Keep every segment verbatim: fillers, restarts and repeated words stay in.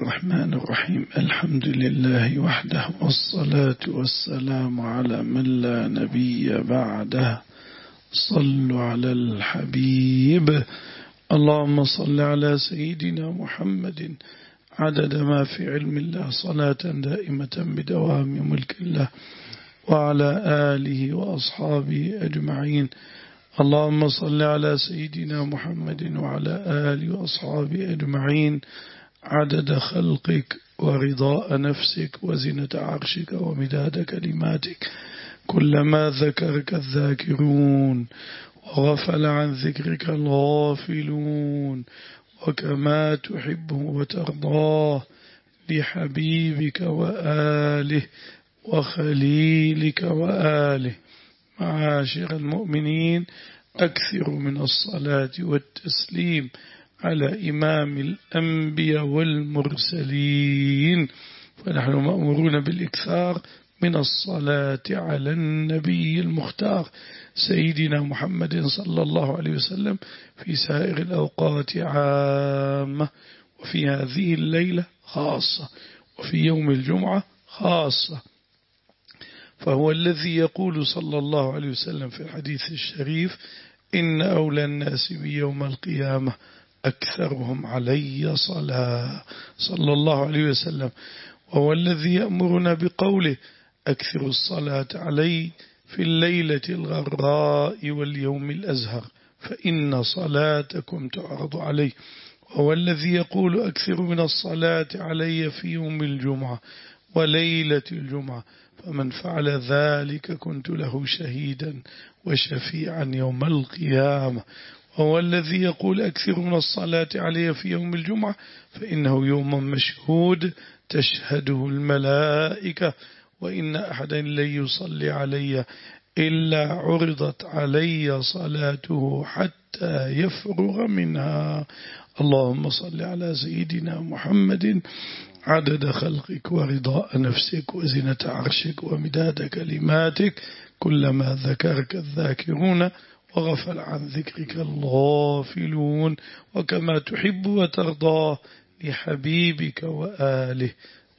الرحمن الرحيم. الحمد لله وحده، والصلاة والسلام على من لا نبي بعده. صلوا على الحبيب. اللهم صل على سيدنا محمد عدد ما في علم الله، صلاة دائمة بدوام ملك الله، وعلى آله وأصحابه أجمعين. اللهم صل على سيدنا محمد وعلى آله وأصحابه أجمعين عدد خلقك ورضاء نفسك وزنة عرشك ومداد كلماتك، كلما ذكرك الذاكرون وغفل عن ذكرك الغافلون، وكما تحبه وترضاه لحبيبك وآله وخليلك وآله. معاشر المؤمنين، أكثروا من الصلاة والتسليم على إمام الأنبياء والمرسلين، فنحن مأمورون بالإكثار من الصلاة على النبي المختار سيدنا محمد صلى الله عليه وسلم في سائر الأوقات عامة، وفي هذه الليلة خاصة، وفي يوم الجمعة خاصة. فهو الذي يقول صلى الله عليه وسلم في الحديث الشريف: إن أولى الناس بيوم القيامة أكثرهم علي صلاة، صلى الله عليه وسلم. وهو الذي يأمرنا بقوله: أكثر الصلاة علي في الليلة الغراء واليوم الأزهر، فإن صلاتكم تعرض علي. وهو الذي يقول: أكثر من الصلاة علي في يوم الجمعة وليلة الجمعة، فمن فعل ذلك كنت له شهيدا وشفيعا يوم القيامة. وهو الذي يقول: أكثر من الصلاة علي في يوم الجمعة، فإنه يوم مشهود تشهده الملائكة، وإن أحدا لن يصلي علي إلا عرضت علي صلاته حتى يفرغ منها. اللهم صل على سيدنا محمد عدد خلقك ورضاء نفسك وزنة عرشك ومداد كلماتك، كلما ذكرك الذاكرون وغفل عن ذكرك الغافلون، وكما تحب وترضاه لحبيبك وآله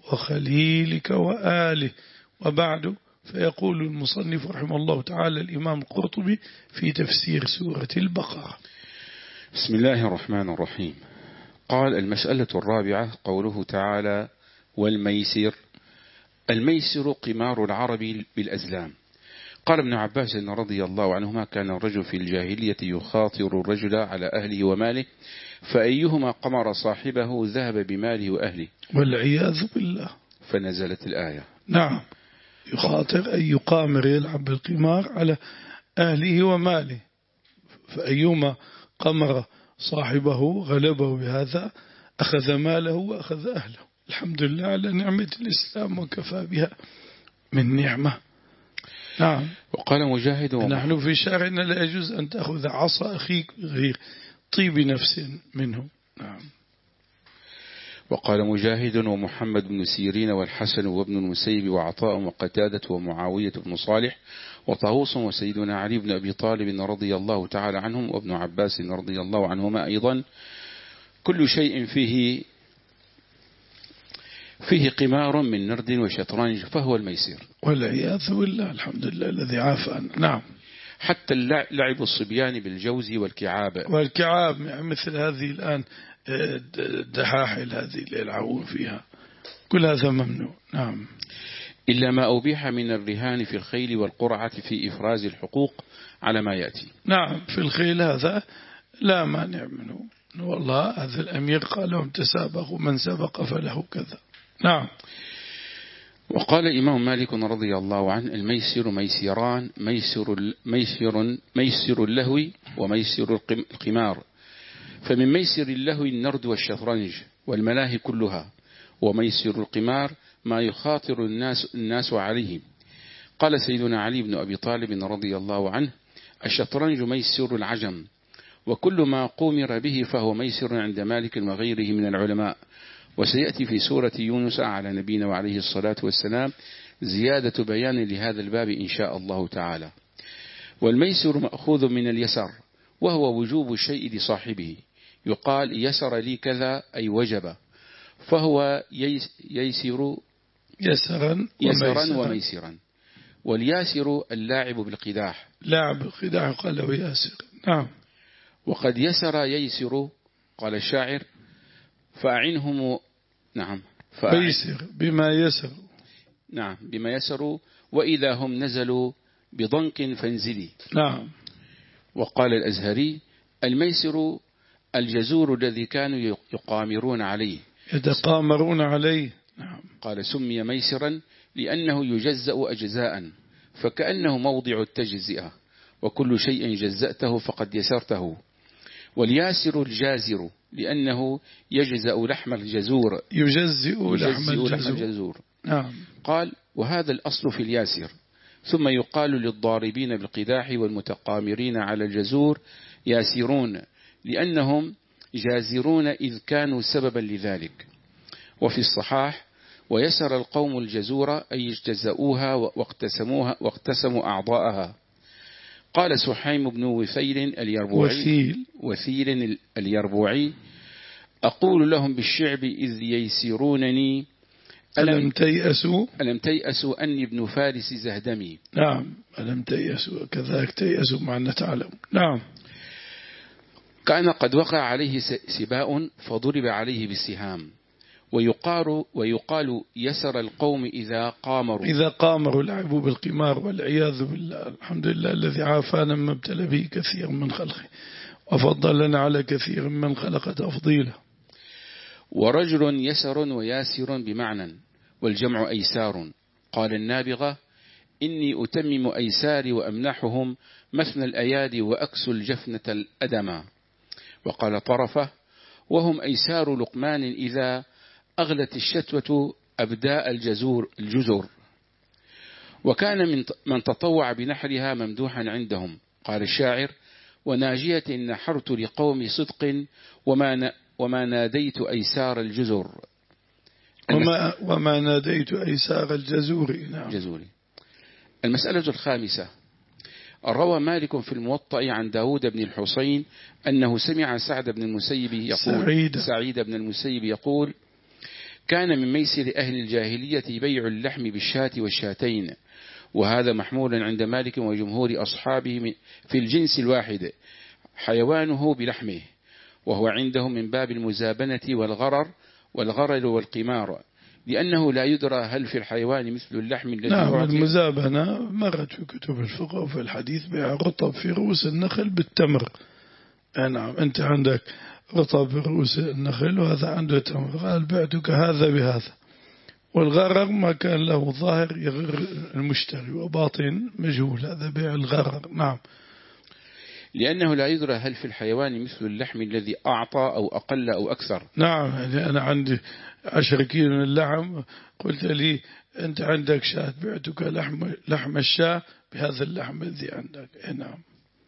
وخليلك وآله. وبعد، فيقول المصنف رحمه الله تعالى الإمام القرطبي في تفسير سورة البقرة: بسم الله الرحمن الرحيم. قال: المسألة الرابعة قوله تعالى: والميسر. الميسر قمار العرب بالأزلام. قال ابن عباس رضي الله عنهما: كان الرجل في الجاهلية يخاطر الرجل على أهله وماله، فأيهما قمر صاحبه ذهب بماله وأهله، والعياذ بالله. فنزلت الآية. نعم، يخاطر أي يقامر، يلعب بالقمار على أهله وماله، فأيهما قمر صاحبه غلبه بهذا أخذ ماله وأخذ أهله. الحمد لله على نعمة الإسلام وكفى بها من نعمة. نعم. وقال مجاهد: نحن في شارعنا لا يجوز أن تأخذ عصا أخيك غير طيب نفس منه. نعم. وقال مجاهد ومحمد بن سيرين والحسن وابن المسيب وعطاء وقتادة ومعاوية بن صالح وطاووس وسيدنا علي بن أبي طالب رضي الله تعالى عنهم وابن عباس رضي الله عنهما أيضا: كل شيء فيه فيه قمار من نرد وشطرنج فهو الميسر، والعياذ بالله. الحمد لله الذي عافانا. نعم. حتى لعب الصبيان بالجوز والكعاب. والكعاب مثل هذه الآن الدحاحل هذه اللي يلعبون فيها، كل هذا ممنوع. نعم. إلا ما أبيح من الرهان في الخيل والقرعة في إفراز الحقوق على ما يأتي. نعم، في الخيل هذا لا مانع منه، والله هذا الأمير قال لهم: تسابقوا من سبق فله كذا. نعم. وقال الإمام مالك رضي الله عنه: الميسر ميسران، ميسر ميسر ميسر اللهو وميسر القمار، فمن ميسر اللهو النرد والشطرنج والملاهي كلها، وميسر القمار ما يخاطر الناس الناس عليه. قال سيدنا علي بن أبي طالب رضي الله عنه: الشطرنج ميسر العجم، وكل ما قومر به فهو ميسر عند مالك وغيره من العلماء. وسيأتي في سورة يونس على نبينا وعليه الصلاة والسلام زيادة بيان لهذا الباب إن شاء الله تعالى. والميسر مأخوذ من اليسر، وهو وجوب الشيء لصاحبه، يقال: يسر لي كذا أي وجب. فهو ييسر يسرا يسرا وميسرا. والياسر اللاعب بالقداح، لاعب القداح قال له ياسر. نعم. وقد يسر ييسر قال الشاعر فأعنهم. نعم. فيسر بما يسر. نعم بما يسر وإذا هم نزلوا بضنك فانزلي. نعم. وقال الأزهري الميسر الجزور الذي كانوا يقامرون عليه يتقامرون عليه. نعم. قال سمي ميسرا لأنه يجزأ أجزاء فكأنه موضع التجزئة، وكل شيء جزأته فقد يسرته. والياسر الجازر لأنه يجزأ لحم الجزور، يجزئ لحم الجزور. لحم الجزور. نعم. قال وهذا الأصل في الياسر. ثم يقال للضاربين بالقداح والمتقامرين على الجزور ياسرون لأنهم جازرون إذ كانوا سببا لذلك. وفي الصحاح ويسر القوم الجزور أي اجتزأوها واقتسموها واقتسموا أعضاءها. قال سحيم بن وثيل اليربوعي وثيل, وثيل اليربوعي أقول لهم بالشعب إذ ييسرونني ألم تيأسوا ألم تيأسوا أني ابن فارس زهدمي. نعم. ألم تيأسوا كذلك تيأسوا مع أن تعلم. نعم. كان قد وقع عليه سباء فضرب عليه بالسهام. ويقال ويقال يسر القوم إذا قامروا إذا قامروا لعبوا بالقمار والعياذ بالله. الحمد لله الذي عافانا مما ابتلى به كثير من خلقه وفضلنا على كثير من خلق تفضيله. ورجل يسر وياسر بمعنى والجمع أيسار. قال النابغة إني أتمم أيساري وأمنحهم مثنى الأيادي وأكسو الجفنة الأدمى. وقال طرفة وهم أيسار لقمان إذا أغلت الشتوة أبداء الجزور الجزر. وكان من من تطوع بنحرها ممدوحا عندهم. قال الشاعر وناجية نحرت لقوم صدق وما وما ناديت أيسار الجزر. وما, وما ناديت أيسار الجزور. نعم. جزوري. المسألة الخامسة روى مالك في الموطأ عن داود بن الحسين أنه سمع سعد بن المسيب يقول سعيد, سعيد بن المسيب يقول كان من ميسر أهل الجاهلية بيع اللحم بالشاة والشاتين، وهذا محمول عند مالك وجمهور أصحابه في الجنس الواحد حيوانه بلحمه، وهو عندهم من باب المزابنة والغرر والغرر والقمار، لأنه لا يدرى هل في الحيوان مثل اللحم الذي نعم. المزابنة مرت في كتب الفقه وفي الحديث بيع رطب في رؤوس النخل بالتمر. نعم. أنت عندك رطب في رؤوس النخل وهذا عنده تمر، قال بعتك هذا بهذا. والغرر ما كان له ظاهر يغر المشتري وباطن مجهول، هذا بيع الغرر. نعم. لأنه لا يدرى هل في الحيوان مثل اللحم الذي أعطى أو أقل أو أكثر. نعم. يعني أنا عندي عشر كيلو من اللحم، قلت لي أنت عندك شاة بعتك لحم لحم الشاة بهذا اللحم الذي عندك. نعم.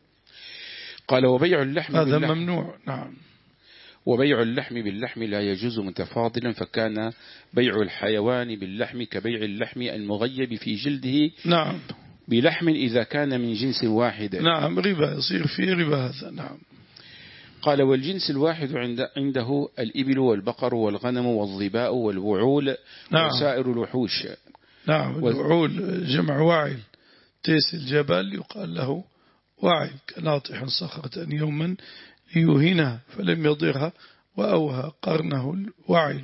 قال وبيع اللحم هذا باللحم ممنوع. نعم. وبيع اللحم باللحم لا يجوز متفاضلا، فكان بيع الحيوان باللحم كبيع اللحم المغيب في جلده. نعم. بلحم إذا كان من جنس واحد. نعم. ربا يصير فيه ربا هذا. نعم. قال والجنس الواحد عند عنده الإبل والبقر والغنم والظباء والوعول. نعم. وسائر الوحوش. نعم. الوعول جمع واعل. تيس الجبل يقال له واعل كناطح صخرة يوما ليهينها فلم يضرها وأوهى قرنه الوعل.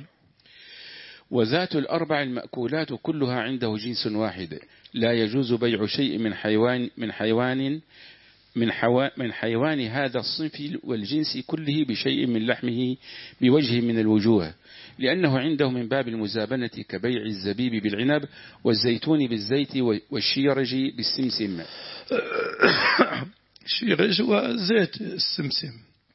وذات الأربع المأكولات كلها عنده جنس واحد، لا يجوز بيع شيء من حيوان من حيوان من, حوا من حيوان هذا الصنف والجنس كله بشيء من لحمه بوجه من الوجوه، لأنه عنده من باب المزابنة كبيع الزبيب بالعنب والزيتون بالزيت والشيرج بالسمسم. شيرج وزيت السمسم.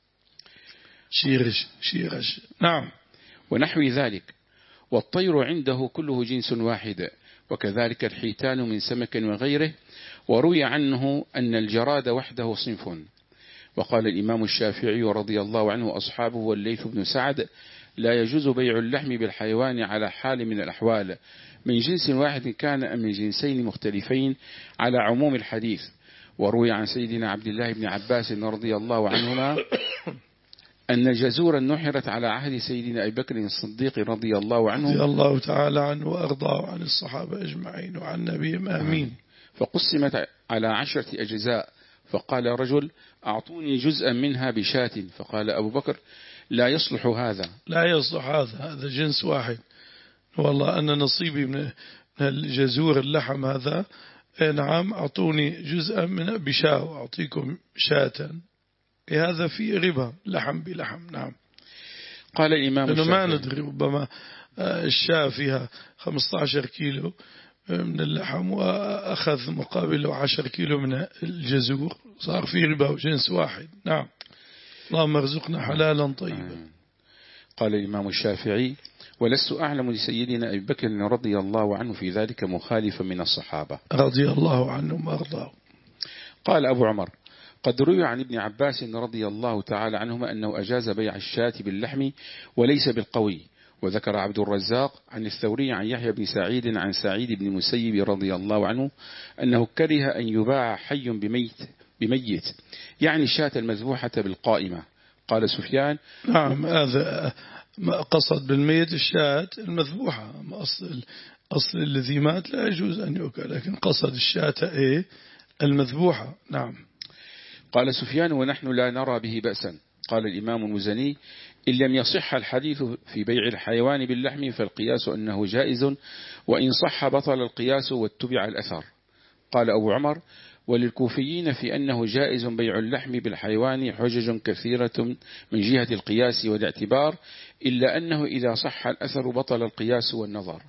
شيرج شيرج. نعم. ونحو ذلك. والطير عنده كله جنس واحد، وكذلك الحيتان من سمك وغيره. وروي عنه أن الجراد وحده صنف. وقال الإمام الشافعي رضي الله عنه أصحابه والليث بن سعد لا يجوز بيع اللحم بالحيوان على حال من الأحوال، من جنس واحد كان أم من جنسين مختلفين، على عموم الحديث. وروي عن سيدنا عبد الله بن عباس رضي الله عنهما أن جزورا نحرت على عهد سيدنا أبي بكر الصديق رضي الله عنه رضي الله تعالى عنه وأرضاه عن الصحابة أجمعين وعن نبيهم آمين. فقسمت على عشرة أجزاء، فقال رجل أعطوني جزءا منها بشاة، فقال أبو بكر لا يصلح هذا، لا يصلح هذا، هذا جنس واحد، والله أنا نصيبي من الجزور اللحم هذا، نعم أعطوني جزءا من بشاة وأعطيكم شاة، هذا في ربا، لحم بلحم. نعم. قال الإمام لأنه ما الشافعي ندري، ربما الشاة فيها خمسة عشر كيلو من اللحم وأخذ مقابله عشر كيلو من الجزور، صار في ربا وجنس واحد. نعم. اللهم ارزقنا حلالا طيبا. قال الإمام الشافعي ولست أعلم لسيدنا أبي بكر رضي الله عنه في ذلك مخالفا من الصحابة رضي الله عنهم وأرضاه. قال أبو عمر قد روي عن ابن عباس رضي الله تعالى عنهما أنه أجاز بيع الشاة باللحم وليس بالقوي. وذكر عبد الرزاق عن الثوري عن يحيى بن سعيد عن سعيد بن مسيب رضي الله عنه أنه كره أن يباع حي بميت بميت يعني الشاة المذبوحة بالقائمة. قال سفيان نعم، هذا قصد بالميت الشاة المذبوحة، أصل أصل الذي مات لا يجوز أن يؤكل، لكن قصد الشاة إيه المذبوحة. نعم. قال سفيان ونحن لا نرى به بأسا. قال الإمام المزني إن لم يصح الحديث في بيع الحيوان باللحم فالقياس أنه جائز، وإن صح بطل القياس واتبع الأثر. قال أبو عمر وللكوفيين في أنه جائز بيع اللحم بالحيوان حجج كثيرة من جهة القياس والاعتبار، إلا أنه إذا صح الأثر بطل القياس والنظر.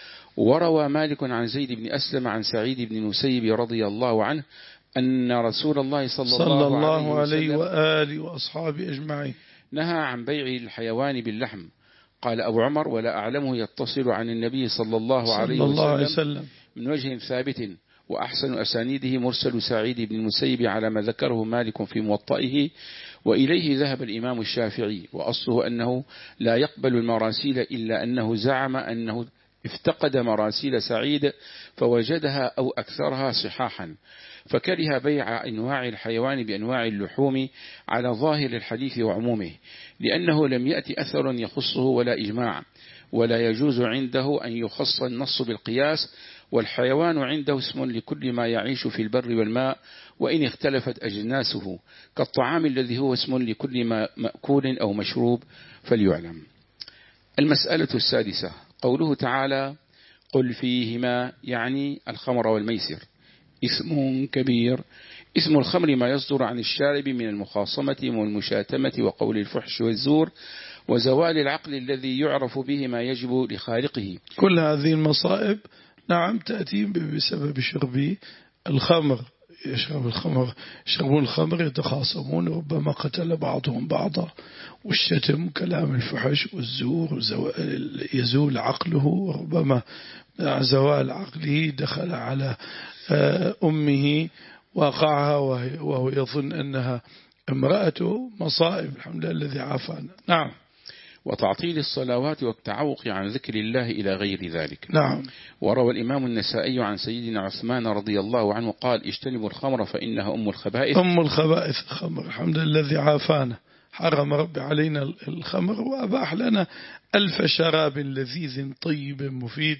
وروى مالك عن زيد بن أسلم عن سعيد بن مسيب رضي الله عنه أن رسول الله صلى, صلى الله, الله عليه, عليه وآله وأصحابه أجمعين نهى عن بيع الحيوان باللحم. قال أبو عمر ولا أعلمه يتصل عن النبي صلى الله عليه صلى الله عليه وسلم, وسلم من وجه ثابت، وأحسن أسانيده مرسل سعيد بن المسيب على ما ذكره مالك في موطئه، وإليه ذهب الإمام الشافعي، وأصله أنه لا يقبل المراسيل إلا أنه زعم أنه افتقد مراسيل سعيد فوجدها أو أكثرها صحاحا، فكره بيع أنواع الحيوان بأنواع اللحوم على ظاهر الحديث وعمومه، لأنه لم يأتي أثر يخصه ولا إجماع، ولا يجوز عنده أن يخص النص بالقياس، والحيوان عنده اسم لكل ما يعيش في البر والماء وإن اختلفت أجناسه، كالطعام الذي هو اسم لكل ما مأكول أو مشروب فليعلم. المسألة السادسة قوله تعالى قل فيهما يعني الخمر والميسر اسم كبير. اسم الخمر ما يصدر عن الشارب من المخاصمة والمشاتمة وقول الفحش والزور وزوال العقل الذي يعرف به ما يجب لخالقه. كل هذه المصائب نعم تأتي بسبب شرب الخمر، يشرب الخمر يشربون الخمر يتخاصمون، ربما قتل بعضهم بعضا، والشتم كلام الفحش والزور يزول عقله، وربما زوال عقله دخل على أمه وقعها وهو يظن أنها امرأته. مصائب، الحمد لله الذي عافانا. نعم. وتعطيل الصلوات والتعوق عن ذكر الله إلى غير ذلك. نعم. وروى الإمام النسائي عن سيدنا عثمان رضي الله عنه قال اجتنبوا الخمر فإنها أم الخبائث. أم الخبائث الخمر، الحمد لله الذي عافانا. حرم ربي علينا الخمر وأباح لنا ألف شراب لذيذ طيب مفيد.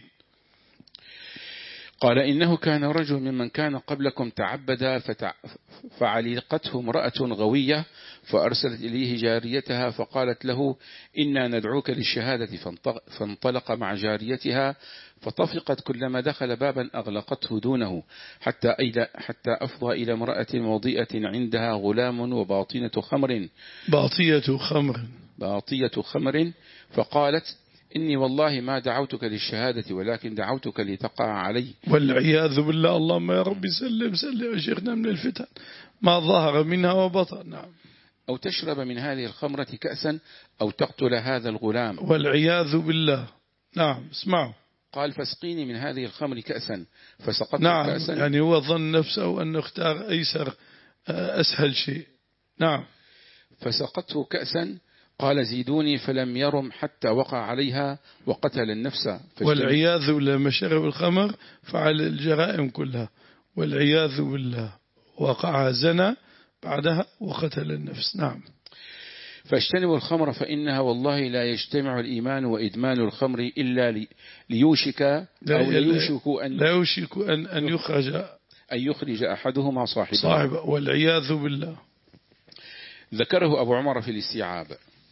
قال إنه كان رجل ممن كان قبلكم تعبد فتع... فعلقته امرأة غوية فأرسلت إليه جاريتها فقالت له إنا ندعوك للشهادة، فانطلق مع جاريتها فطفقت كلما دخل بابا أغلقته دونه حتى, إلى... حتى أفضى إلى امرأة موضئة عندها غلام وباطنة خمر باطية خمر باطية خمر فقالت إني والله ما دعوتك للشهادة ولكن دعوتك لتقع علي. والعياذ بالله. اللهم يا رب سلم سلم أجرنا من الفتن ما ظهر منها وبطن. نعم. أو تشرب من هذه الخمرة كأسا أو تقتل هذا الغلام. والعياذ بالله. نعم. اسمعوا. قال فاسقيني من هذه الخمر كأسا فسقط نعم كأسا. يعني هو ظن نفسه أنه اختار أيسر أسهل شيء. نعم. فسقطه كأسا قال زيدوني فلم يرم حتى وقع عليها وقتل النفس. والعياذ بالله. ما شرب الخمر فعل الجرائم كلها والعياذ بالله. وقع زنا بعدها وقتل النفس. نعم. فاجتنبوا الخمر فإنها والله لا يجتمع الإيمان وإدمان الخمر إلا لي ليوشك أو ليوشك أن لا يوشك أن أن يخرج أن يخرج أحدهما صاحبه صاحبه والعياذ بالله. ذكره أبو عمر في الاستيعاب.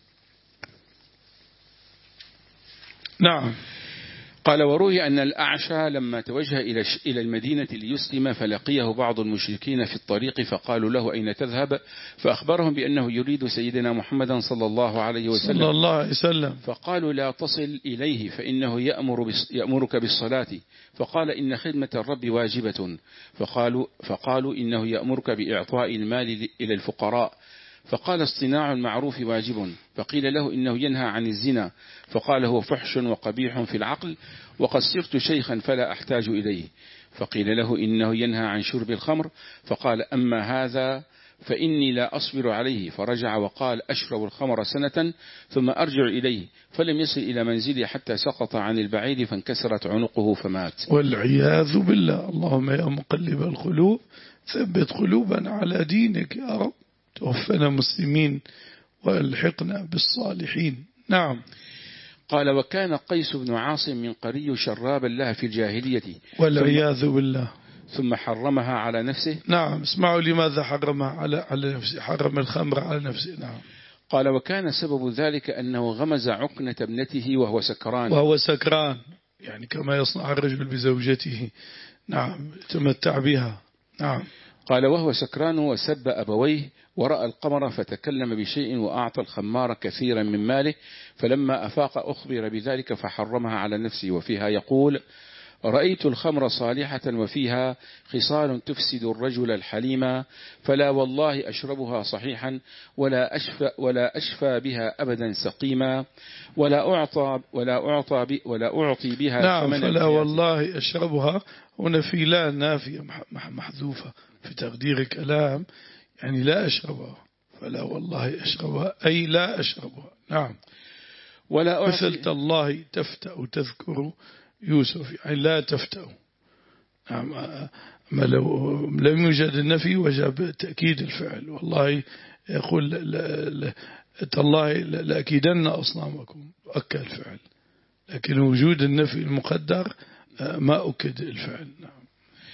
نعم. قال وروي أن الأعشى لما توجه إلى إلى المدينة ليسلم فلقيه بعض المشركين في الطريق فقالوا له أين تذهب؟ فأخبرهم بأنه يريد سيدنا محمدا صلى الله عليه وسلم صلى الله عليه وسلم. فقالوا لا تصل إليه فإنه يأمر يأمرك بالصلاة. فقال إن خدمة الرب واجبة. فقالوا فقالوا إنه يأمرك بإعطاء المال إلى الفقراء. فقال اصطناع المعروف واجب. فقيل له إنه ينهى عن الزنا. فقال هو فحش وقبيح في العقل وقد صرت شيخا فلا أحتاج إليه. فقيل له إنه ينهى عن شرب الخمر. فقال أما هذا فإني لا أصبر عليه. فرجع وقال أشرب الخمر سنة ثم أرجع إليه. فلم يصل إلى منزله حتى سقط عن البعير فانكسرت عنقه فمات. والعياذ بالله. اللهم يا مقلب القلوب ثبت قلوبنا على دينك يا رب. توفنا مسلمين والحقنا بالصالحين. نعم. قال وكان قيس بن عاصم من قري شرابا لها في الجاهلية والعياذ بالله ثم حرمها على نفسه. نعم. اسمعوا لماذا حرمها على على نفسه. حرم الخمر على نفسه. نعم. قال وكان سبب ذلك أنه غمز عقنة ابنته وهو سكران وهو سكران يعني كما يصنع الرجل بزوجته. نعم. تمتع بها. نعم. قال وهو سكران وسب أبويه ورأى القمر فتكلم بشيء وأعطى الخمار كثيرا من ماله. فلما أفاق أخبر بذلك فحرمها على نفسه. وفيها يقول رأيت الخمر صالحة وفيها خصال تفسد الرجل الحليم فلا والله أشربها صحيحا ولا أشفى, ولا أشفى بها أبدا سقيما ولا أعطى, ولا أعطى, ولا أعطي بها نعم. فلا والله أشربها هنا في لا نافية محذوفة في تقدير كلام يعني لا أشربها. فلا والله أشربها أي لا أشربها. نعم. ولا مثل تالله تفتأ تذكر يوسف يعني لا تفتأ. نعم. أما لو لم يوجد النفي وجب تأكيد الفعل. والله يقول تالله لأكيدن أصنامكم أكد الفعل. لكن وجود النفي المقدر ما أكد الفعل. نعم.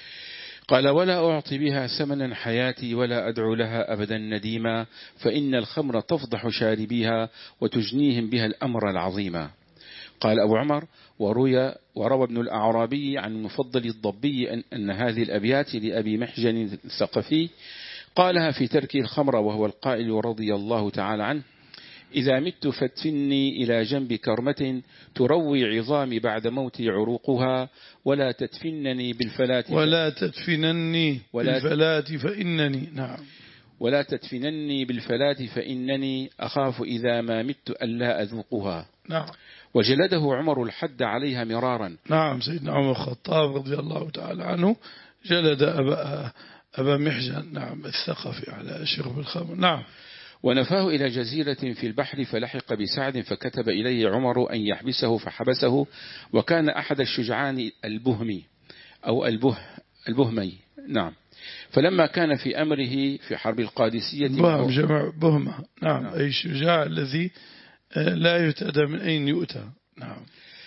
قال ولا أعطي بها ثمنا حياتي ولا أدعو لها أبدا نديما فإن الخمر تفضح شاربيها وتجنيهم بها الأمر العظيم. قال أبو عمر وروي وروى ابن الأعرابي عن المفضل الضبي أن, أن هذه الأبيات لأبي محجن الثقفي قالها في ترك الخمر وهو القائل رضي الله تعالى عنه إذا مت فادفني إلى جنب كرمة تروي عظامي بعد موتي عروقها ولا تدفنني بالفلاة ولا تدفنني بالفلاة فإنني. نعم. ولا تدفنني بالفلاة فإنني أخاف إذا ما مت ألا أذوقها. نعم. وجلده عمر الحد عليها مرارا. نعم. سيدنا عمر الخطاب رضي الله تعالى عنه جلد أبا, أبا محجن نعم الثقفي على شرب الخمر. نعم. ونفاه إلى جزيرة في البحر فلحق بسعد فكتب إليه عمر أن يحبسه فحبسه وكان أحد الشجعان البهمي أو البه البهمي. نعم. فلما كان في أمره في حرب القادسية بهم جمع بهمة. نعم. نعم. أي الشجاع الذي لا يتأدى من أين يؤتى. نعم.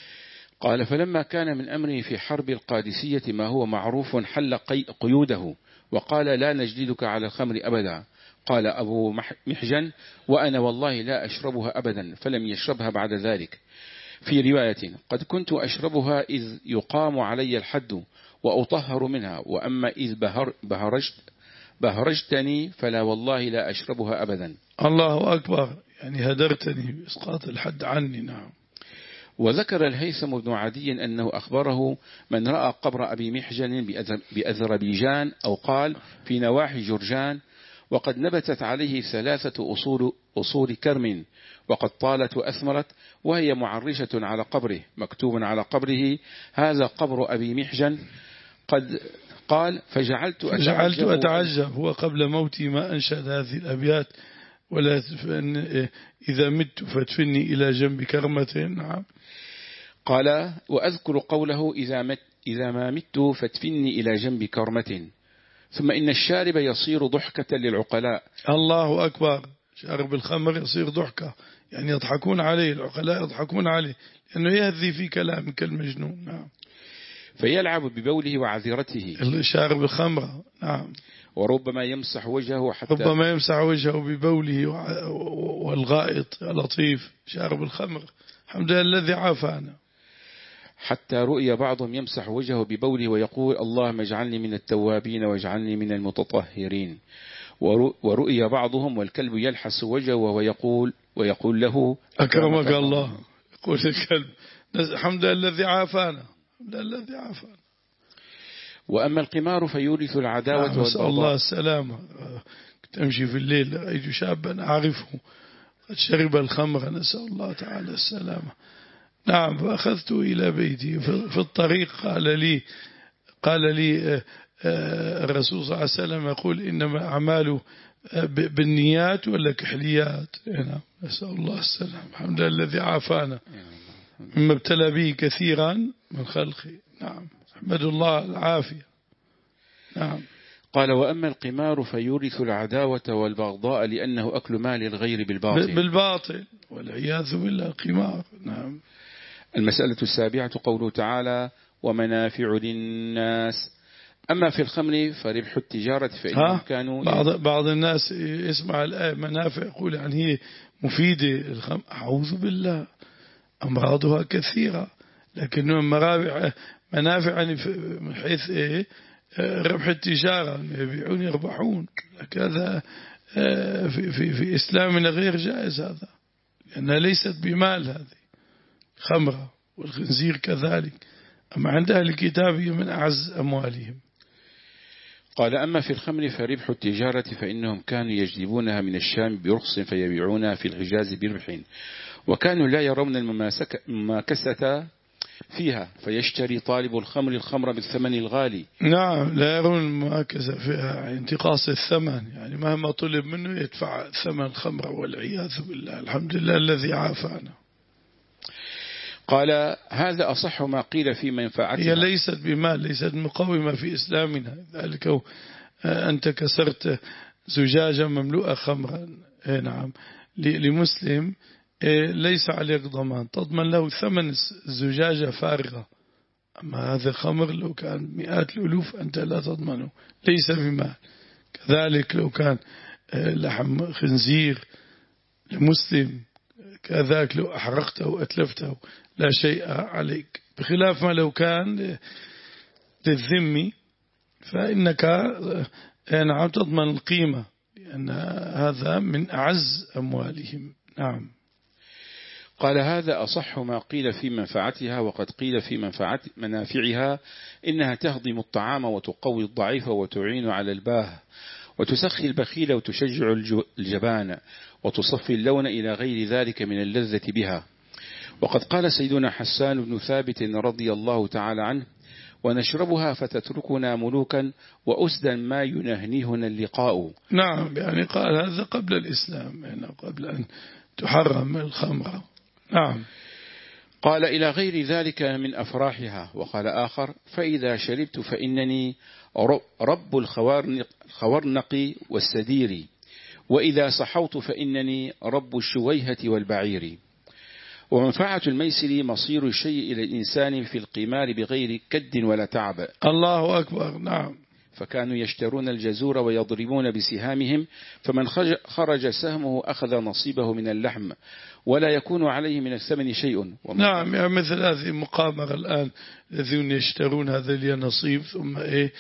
قال فلما كان من أمره في حرب القادسية ما هو معروف حل قيوده وقال لا نجلدك على الخمر أبدا. قال أبو محجن وأنا والله لا أشربها أبدا فلم يشربها بعد ذلك. في رواية قد كنت أشربها إذ يقام علي الحد وأطهر منها وأما إذ بهر بهرجت بهرجتني فلا والله لا أشربها أبدا. الله أكبر يعني هدرتني بإسقاط الحد عني. نعم. وذكر الهيثم بن عدي أنه أخبره من رأى قبر أبي محجن بأذربيجان أو قال في نواحي جرجان وقد نبتت عليه ثلاثة أصول, أصول كرم وقد طالت وأثمرت وهي معرشة على قبره مكتوب على قبره هذا قبر أبي محجن قد قال فجعلت أتعجب, فجعلت أتعجب هو قبل موتي ما أنشد هذه الأبيات ولا إذا مت فادفني إلى جنب كرمة. نعم. قال وأذكر قوله إذا, مت إذا ما مت فادفني إلى جنب كرمة ثم إن الشارب يصير ضحكة للعقلاء. الله أكبر. شارب الخمر يصير ضحكة، يعني يضحكون عليه، العقلاء يضحكون عليه لأنه يهذي في كلام كالمجنون. نعم. فيلعب ببوله وعذرته شارب الخمر. نعم. وربما يمسح وجهه حتى ربما يمسح وجهه ببوله والغائط لطيف. شارب الخمر الحمد لله الذي عافانا. حتى رؤي بعضهم يمسح وجهه ببوله ويقول اللهم اجعلني من التوابين واجعلني من المتطهرين. ورؤي بعضهم والكلب يلحس وجهه وهو يقول ويقول له أكرمك الله. يقول الكلب الحمد لله الذي عافانا، الحمد لله الذي عافانا. وأما القمار فيورث العداوة نعم. نسأل الله السلامة. كنت أمشي في الليل رأيت شابا أعرفه قد شرب الخمر، نسأل الله تعالى السلامة. نعم. فأخذته إلى بيتي في الطريق قال لي قال لي الرسول صلى الله عليه وسلم يقول إنما أعماله بالنيات ولا كحليات. نعم. نسأل الله السلام. الحمد لله الذي عافانا مما ابتلى به كثيرا من خلقه. نعم. أحمد الله العافية. نعم. قال وأما القمار فيورث العداوة والبغضاء لأنه أكل مال الغير بالباطل بالباطل والعياذ بالله. القمار. نعم. المسألة السابعة قوله تعالى ومنافع للناس. أما في الخمر فربح التجارة فإنهم كانوا بعض, بعض الناس يسمع الآية منافع يقول يعني هي مفيدة الخمر. أعوذ بالله، أمراضها كثيرة، لكن منافع منافع يعني من حيث إيه ربح التجارة، يبيعون يربحون. هذا في, في, في إسلامنا غير جائز هذا، لأنها ليست بمال هذه خمرة، والخنزير كذلك. أما عند أهل الكتاب هي من أعز أموالهم. قال أما في الخمر فربح التجارة فإنهم كانوا يجلبونها من الشام برخص فيبيعونها في الحجاز بربح، وكانوا لا يرون المماكسة فيها فيشتري طالب الخمر الخمر بالثمن الغالي. نعم. لا يرون المماكسة فيها انتقاص الثمن، يعني مهما طلب منه يدفع ثمن الخمر والعياذ بالله. الحمد لله الذي عافانا. قال هذا أصح ما قيل في منفعتها. هي ليست بمال، ليست مقومة في إسلامنا. ذلك أنت كسرت زجاجة مملوءة خمرا نعم لمسلم ليس عليك ضمان، تضمن له ثمن الزجاجة فارغة. أما هذا الخمر لو كان مئات الألوف أنت لا تضمنه، ليس بمال. كذلك لو كان لحم خنزير لمسلم كذلك لو أحرقته وأتلفته لا شيء عليك، بخلاف ما لو كان للذمي فإنك نعم تضمن القيمة، لأن هذا من أعز أموالهم. نعم. قال هذا أصح ما قيل في منفعتها، وقد قيل في منفعت منافعها إنها تهضم الطعام وتقوي الضعيف وتعين على الباه وتسخي البخيل وتشجع الجبان وتصفي اللون إلى غير ذلك من اللذة بها. وقد قال سيدنا حسان بن ثابت رضي الله تعالى عنه ونشربها فتتركنا ملوكا وأسدا ما ينهنيهنا اللقاء. نعم. يعني قال هذا قبل الإسلام، يعني قبل أن تحرم الخمر. نعم. قال إلى غير ذلك من أفراحها. وقال آخر فإذا شربت فإنني رب الخورنق والسدير، وإذا صحوت فإنني رب الشويهة والبعير. ومنفعة الميسر مصير الشيء إلى الإنسان في القمار بغير كد ولا تعب. الله أكبر. نعم. فكانوا يشترون الجزور ويضربون بسهامهم، فمن خرج سهمه أخذ نصيبه من اللحم ولا يكون عليه من الثمن شيء. نعم. يعني مثل هذه المقامرة الآن الذين يشترون هذا لي نصيب ثم إيه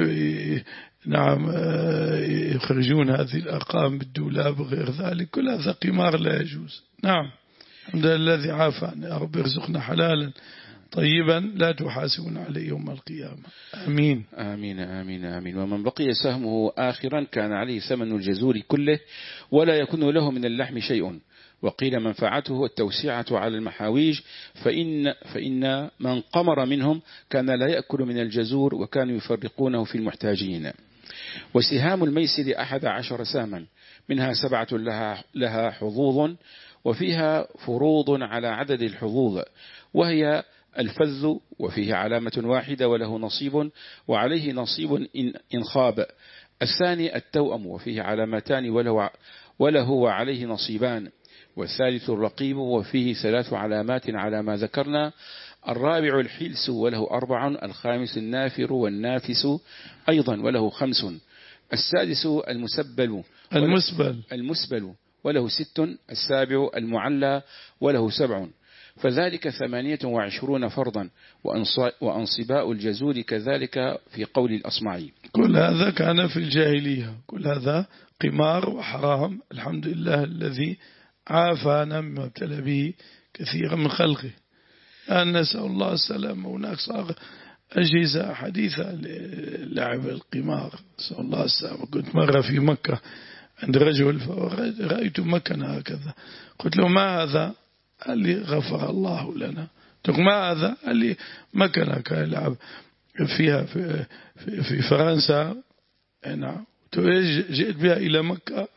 نعم يخرجون هذه الأرقام بالدولاب وغير ذلك، كل هذا قمار لا يجوز. نعم. الحمد لله الذي عافانا. يا رب ارزقنا حلالا طيبا لا تحاسبنا عليه يوم القيامة. آمين آمين آمين آمين. ومن بقي سهمه آخرا كان عليه ثمن الجزور كله ولا يكون له من اللحم شيء. وقيل منفعته التوسعة على المحاويج، فإن, فإن من قمر منهم كان لا يأكل من الجزور وكانوا يفرقونه في المحتاجين. وسهام الميسر أحد عشر سهما، منها سبعة لها, لها حظوظ وفيها فروض على عدد الحظوظ، وهي الفذ وفيه علامة واحدة وله نصيب وعليه نصيب إن خاب. الثاني التوأم وفيه علامتان وله, وله وعليه نصيبان، والثالث الرقيب وفيه ثلاث علامات على ما ذكرنا، الرابع الحلس وله أربع، الخامس النافر والنافس أيضا وله خمس، السادس المسبل المسبل المسبل وله ست، السابع المعلى وله سبع، فذلك ثمانية وعشرون فرضا، وأنصباء الجزور كذلك في قول الأصمعي. كل هذا كان في الجاهلية، كل هذا قمار وحرام، الحمد لله الذي عافانا مما ابتلى به كثيرا من خلقه. أن نسأل الله السلامة، هناك صار أجهزة حديثة للعب القمار، نسأل الله السلامة. كنت مرة في مكة عند رجل فرأيت مكنا هكذا، قلت له ما هذا؟ قال لي غفر الله لنا. قلت ما هذا؟ قال لي مكنا كان يلعب فيها في, في, في فرنسا. نعم. جئت بها إلى مكة،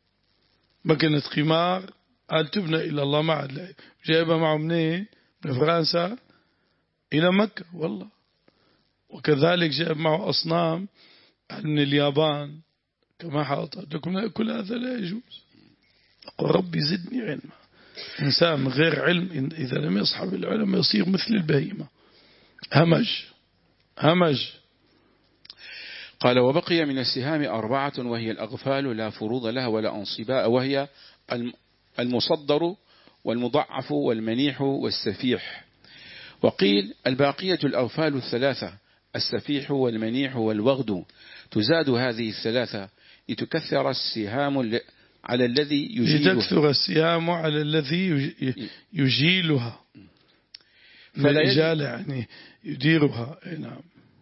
مكنة قمار، قال تبنى إلى الله ما عاد، جايبها معه منين؟ من فرنسا إلى مكة والله. وكذلك جاء معه أصنام من اليابان كما حاطت لكم. كل هذا لا يجوز. أقول ربي زدني علما. إنسان من غير علم إذا لم يصحب العلم يصير مثل البهيمة، همج همج. قال وبقي من السهام أربعة، وهي الأغفال لا فروض لها ولا أنصباء، وهي المصدر والمضعف والمنيح والسفيح. وقيل الباقية الأغفال الثلاثة، السفيح والمنيح والوغد، تزاد هذه الثلاثة لتكثر السهام على الذي يجيلها، لتكثر السهام على الذي يجيلها، فلا يجال يعني يديرها. نعم.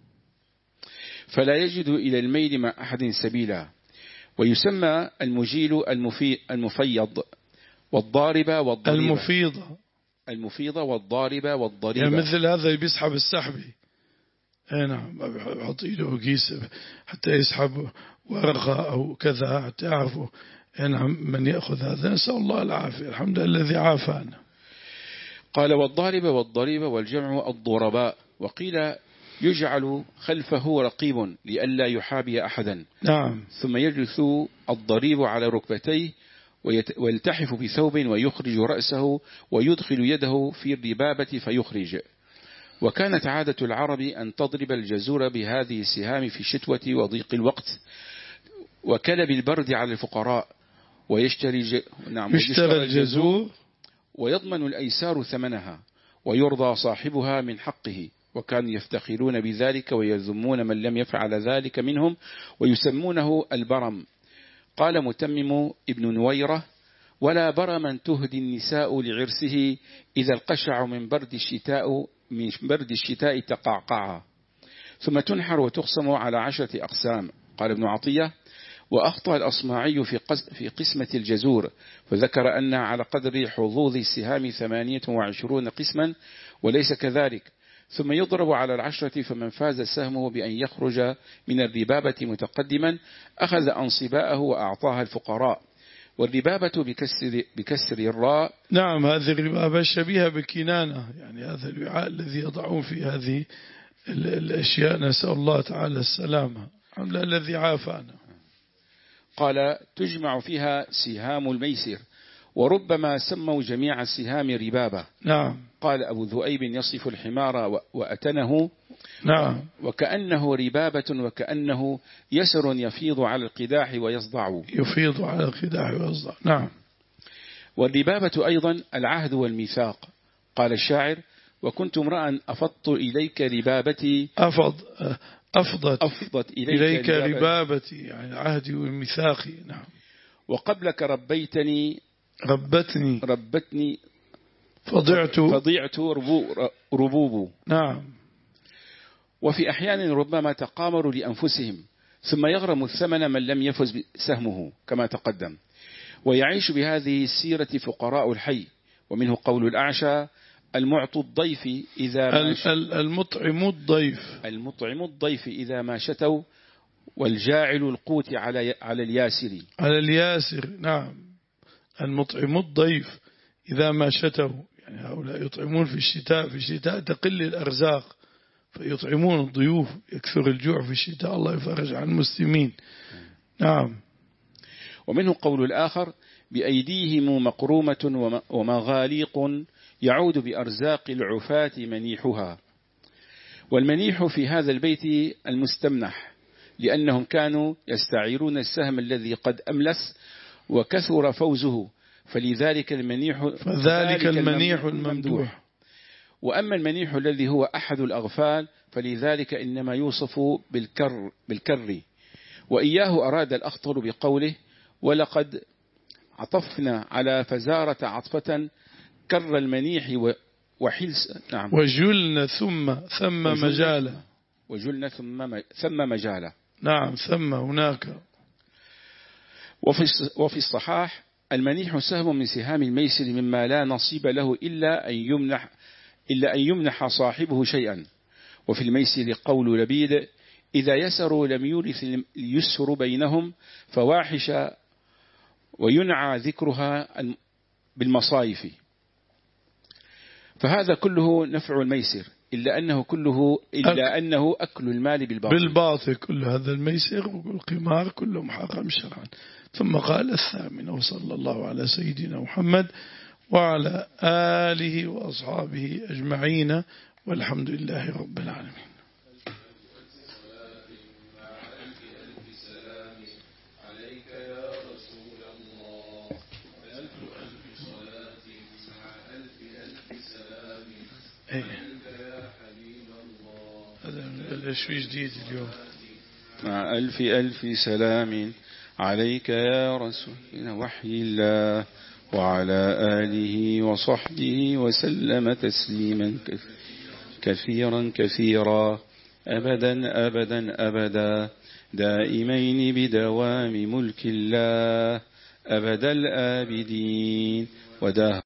فلا يجد إلى الميل مع أحد سبيلا. ويسمى المجيل المفي المفيض والضاربة والضريبة. المفيضة المفيضة والضاربة والضريبة، يعني مثل هذا بيسحب السحبي. نعم. يحط ايده كيس حتى يسحب ورقة أو كذا حتى يعرفوا نعم من يأخذ هذا. نسأل الله العافية، الحمد لله الذي عافانا. قال والضاربة والضريبة والجمع الضرباء. وقيل يجعل خلفه رقيب لئلا يحابي أحدا. نعم. ثم يجلس الضريب على ركبتيه ويلتحف بثوب ويخرج رأسه ويدخل يده في الربابة فيخرج. وكانت عادة العرب أن تضرب الجزور بهذه السهام في الشتوة وضيق الوقت وكلب البرد على الفقراء، ويشتري ج... نعم يشترى الجزور ويضمن الأيسار ثمنها ويرضى صاحبها من حقه. وكانوا يفتخرون بذلك ويذمون من لم يفعل ذلك منهم ويسمونه البرم. قال متمم ابن نويرة ولا برما تهدي النساء لعرسه إذا القشع من برد الشتاء من برد الشتاء تقعقعا. ثم تنحر وتقسم على عشرة أقسام. قال ابن عطية وأخطأ الأصماعي في في قسمة الجزور، فذكر أن على قدر حظوظ السهام ثمانية وعشرون قسما وليس كذلك. ثم يضرب على العشرة، فمن فاز سهمه بأن يخرج من الربابة متقدما أخذ أنصباءه وأعطاها الفقراء. والربابة بكسر, بكسر الراء. نعم. هذه الربابة شبيهة بالكنانة، يعني هذا الوعاء الذي يضعون في هذه الأشياء. نسأل الله تعالى السلامة، الحمد لله الذي عافانا. قال تجمع فيها سهام الميسر، وربما سموا جميع السهام ربابة. نعم. قال أبو ذؤيب يصف الحمار وأتنه نعم. وكأنه ربابة وكأنه يسر يفيض على القداح ويصدع يفيض على القداح ويصدع. نعم. والربابة أيضا العهد والميثاق. قال الشاعر وكنت امرأ أفضت إليك ربابتي أفض أفضت, أفضت إليك, إليك ربابتي، يعني عهدي وميثاقي. نعم. وقبلك ربيتني ربتني ربتني فضعت فضيعت ربوب. نعم. وفي أحيان ربما تقامروا لأنفسهم ثم يغرم الثمن من لم يفز سهمه كما تقدم. ويعيش بهذه السيرة فقراء الحي. ومنه قول الأعشى المعط الضيف إذا ما المطعم الضيف المطعم الضيف إذا ما شتوا والجاعل القوت على على الياسر على الياسر. نعم. المطعم الضيف إذا ما شتوا، يعني هؤلاء يطعمون في الشتاء، في الشتاء تقل الأرزاق فيطعمون الضيوف، يكثر الجوع في الشتاء، الله يفرج عن المسلمين. نعم. ومنه قول الآخر بأيديهم مقرومة ومغاليق يعود بأرزاق العفاة منيحها. والمنيح في هذا البيت المستمنح، لأنهم كانوا يستعيرون السهم الذي قد أملس وكثر فوزه، فلذلك المنيح فذلك المنيح الممدوح. وأما المنيح الذي هو أحد الأغفال فلذلك إنما يوصف بالكر, بالكر وإياه أراد الأخطر بقوله ولقد عطفنا على فزارة عطفة كر المنيح وحلس. نعم. وجلنا ثم ثم مجالا. وجلنا ثم ثم مجالا. نعم ثم هناك. وفي وفي الصحاح المنيح سهم من سهام الميسر مما لا نصيب له إلا أن يمنح إلا أن يمنح صاحبه شيئا. وفي الميسر قول لبيد إذا يسروا لم يورث اليسر بينهم فواحش وينعى ذكرها بالمصايف. فهذا كله نفع الميسر إلا أنه كله إلا أنه أكل المال بالباطل. بالباطل كل هذا الميسر والقمار كله محرم شرعا. ثم قال الثامن وصلى الله على سيدنا محمد وعلى آله وأصحابه أجمعين والحمد لله رب العالمين. هذا شوي جديد اليوم. مع ألف ألف سلام عليك يا رسول وحي الله وعلى آله وصحبه وسلم تسليما كثيرا كثيرا أبدا أبدا أبدا دائمين بدوام ملك الله أبد الآبدين وداه